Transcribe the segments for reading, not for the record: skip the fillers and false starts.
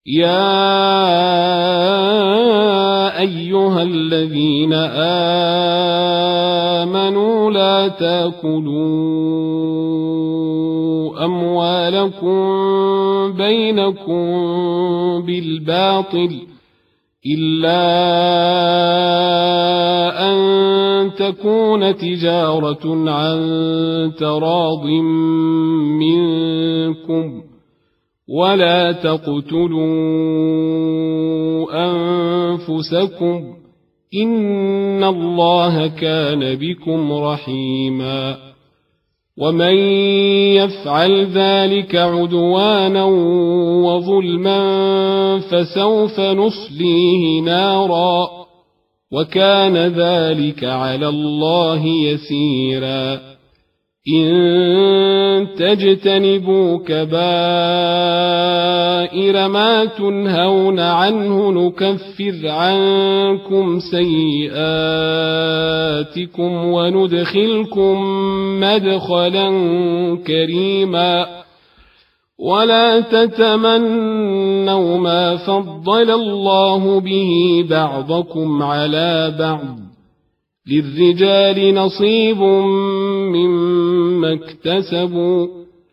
يا أيها الذين آمنوا لا تأكلوا أموالكم بينكم بالباطل إلا أن تكون تجارة عن تراض منكم ولا تقتلوا أنفسكم إن الله كان بكم رحيما ومن يفعل ذلك عدوانا وظلما فسوف نصليه نارا وكان ذلك على الله يسيرا إن تجتنبوا كبائر ما تنهون عنه نكفر عنكم سيئاتكم وندخلكم مدخلا كريما ولا تتمنوا ما فضل الله به بعضكم على بعض للرجال نصيب مما اكتسبوا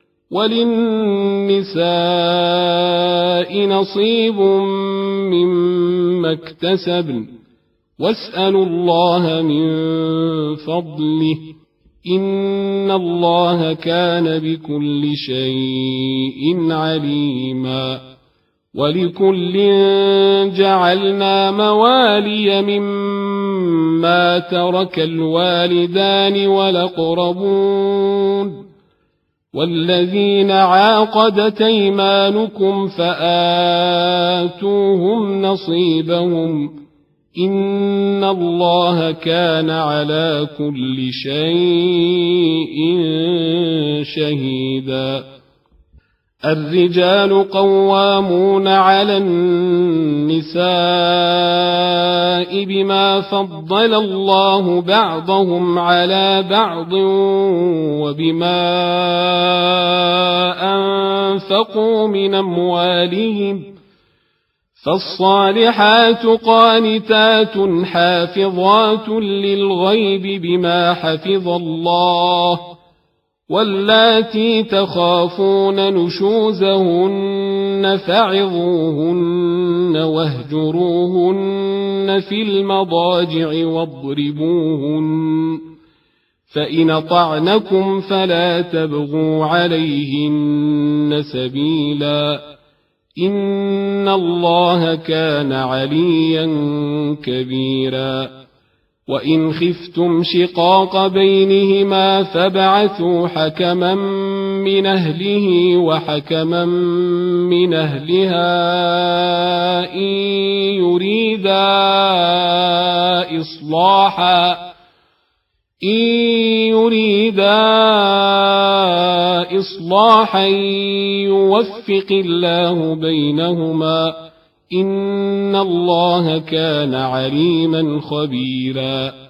وللنساء نصيب مما اكتسبن واسألوا الله من فضله إن الله كان بكل شيء عليما ولكل جعلنا موالي مما ترك الوالدان والأقربون والذين عاقدت أيمانكم فآتوهم نصيبهم إن الله كان على كل شيء شهيدا الرجال قوامون على النساء بما فضل الله بعضهم على بعض وبما أنفقوا من أموالهم فالصالحات قانتات حافظات للغيب بما حفظ الله واللاتي تخافون نشوزهن فعظوهن واهجروهن في المضاجع واضربوهن فإن أطعنكم فلا تبغوا عليهن سبيلا إن الله كان عليا كبيرا وإن خفتم شقاق بينهما فابعثوا حكما من أهله وحكما من أهلها إن يريدا إصلاحا يوفق الله بينهما إن الله كان عليما خبيرا